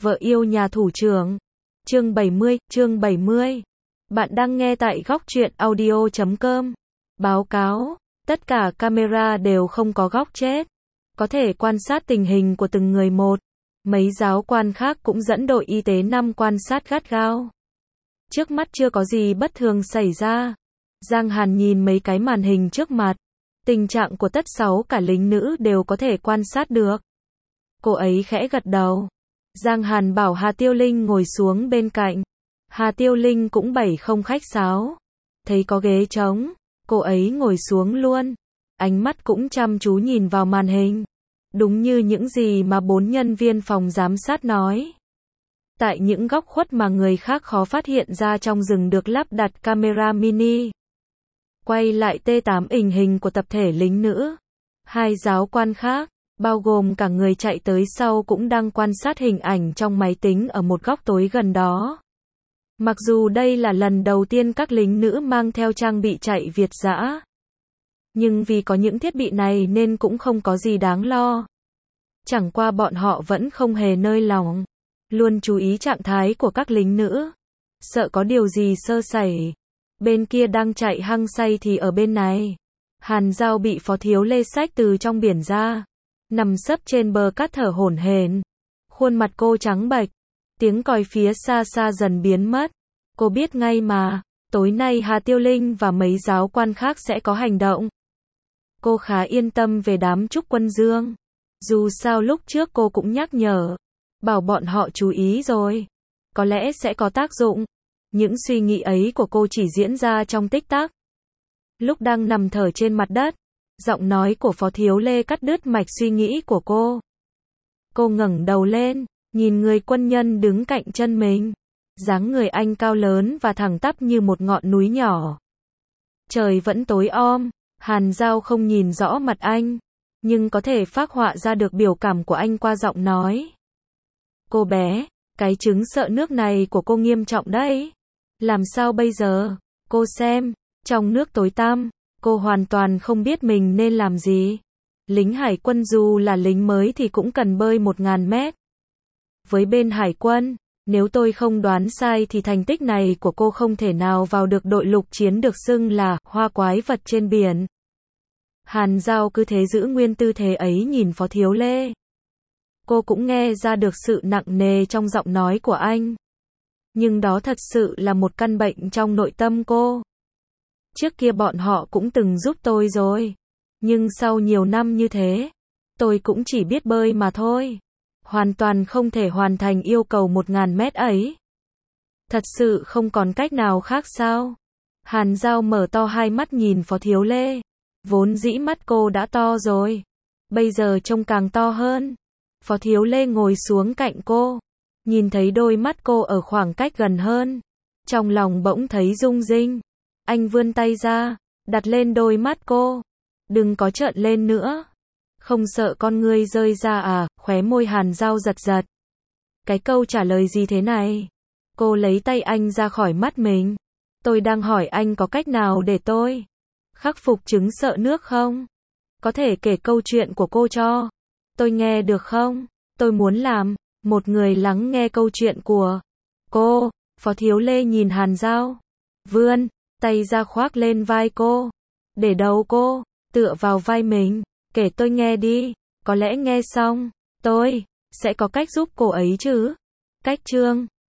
Vợ yêu nhà thủ trưởng. Chương 70. Bạn đang nghe tại góc truyện audio.com. Báo cáo, tất cả camera đều không có góc chết. Có thể quan sát tình hình của từng người một. Mấy giáo quan khác cũng dẫn đội y tế 5 quan sát gắt gao. Trước mắt chưa có gì bất thường xảy ra. Giang Hàn nhìn mấy cái màn hình trước mặt. Tình trạng của tất 6 cả lính nữ đều có thể quan sát được. Cô ấy khẽ gật đầu. Giang Hàn bảo Hà Tiêu Linh ngồi xuống bên cạnh. Hà Tiêu Linh cũng không khách sáo. Thấy có ghế trống, cô ấy ngồi xuống luôn. Ánh mắt cũng chăm chú nhìn vào màn hình. Đúng như những gì mà 4 nhân viên phòng giám sát nói. Tại những góc khuất mà người khác khó phát hiện ra trong rừng được lắp đặt camera mini. Quay lại T8 hình của tập thể lính nữ. 2 giáo quan khác, bao gồm cả người chạy tới sau cũng đang quan sát hình ảnh trong máy tính ở một góc tối gần đó. Mặc dù đây là lần đầu tiên các lính nữ mang theo trang bị chạy Việt dã. Nhưng vì có những thiết bị này nên cũng không có gì đáng lo. Chẳng qua bọn họ vẫn không hề nơi lòng. Luôn chú ý trạng thái của các lính nữ. Sợ có điều gì sơ sẩy. Bên kia đang chạy hăng say thì ở bên này. Hàn Giao bị Phó Thiếu Lê xách từ trong biển ra. Nằm sấp trên bờ cát thở hổn hển. Khuôn mặt cô trắng bệch. Tiếng còi phía xa xa dần biến mất. Cô biết ngay mà, tối nay Hà Tiêu Linh và mấy giáo quan khác sẽ có hành động. Cô khá yên tâm về đám Trúc Quân Dương. Dù sao lúc trước cô cũng nhắc nhở. Bảo bọn họ chú ý rồi. Có lẽ sẽ có tác dụng. Những suy nghĩ ấy của cô chỉ diễn ra trong tích tắc. Lúc đang nằm thở trên mặt đất, giọng nói của Phó Thiếu Lê cắt đứt mạch suy nghĩ của cô. Cô ngẩng đầu lên, nhìn người quân nhân đứng cạnh chân mình. Dáng người anh cao lớn và thẳng tắp như một ngọn núi nhỏ. Trời vẫn tối om, Hàn Giao không nhìn rõ mặt anh, nhưng có thể phác họa ra được biểu cảm của anh qua giọng nói. Cô bé, cái chứng sợ nước này của cô nghiêm trọng đấy. Làm sao bây giờ? Cô xem, trong nước tối tăm, cô hoàn toàn không biết mình nên làm gì. Lính hải quân dù là lính mới thì cũng cần bơi 1000 mét. Với bên hải quân, nếu tôi không đoán sai thì thành tích này của cô không thể nào vào được đội lục chiến được xưng là hoa quái vật trên biển. Hàn Giao cứ thế giữ nguyên tư thế ấy nhìn Phó Thiếu Lê. Cô cũng nghe ra được sự nặng nề trong giọng nói của anh. Nhưng đó thật sự là một căn bệnh trong nội tâm cô. Trước kia bọn họ cũng từng giúp tôi rồi. Nhưng sau nhiều năm như thế, tôi cũng chỉ biết bơi mà thôi. Hoàn toàn không thể hoàn thành yêu cầu 1000 mét ấy. Thật sự không còn cách nào khác sao? Hàn Giao mở to hai mắt nhìn Phó Thiếu Lê. Vốn dĩ mắt cô đã to rồi. Bây giờ trông càng to hơn. Phó Thiếu Lê ngồi xuống cạnh cô. Nhìn thấy đôi mắt cô ở khoảng cách gần hơn. Trong lòng bỗng thấy rung rinh. Anh vươn tay ra, đặt lên đôi mắt cô. Đừng có trợn lên nữa. Không sợ con ngươi rơi ra à? Khóe môi Hàn Giao giật giật. Cái câu trả lời gì thế này? Cô lấy tay anh ra khỏi mắt mình. Tôi đang hỏi anh có cách nào để tôi khắc phục chứng sợ nước không? Có thể kể câu chuyện của cô cho tôi nghe được không? Tôi muốn làm một người lắng nghe câu chuyện của cô. Phó Thiếu Lê nhìn Hàn Giao, vươn tay ra khoác lên vai cô, để đầu cô tựa vào vai mình. Kể tôi nghe đi, có lẽ nghe xong tôi sẽ có cách giúp cô ấy chứ. Cách chương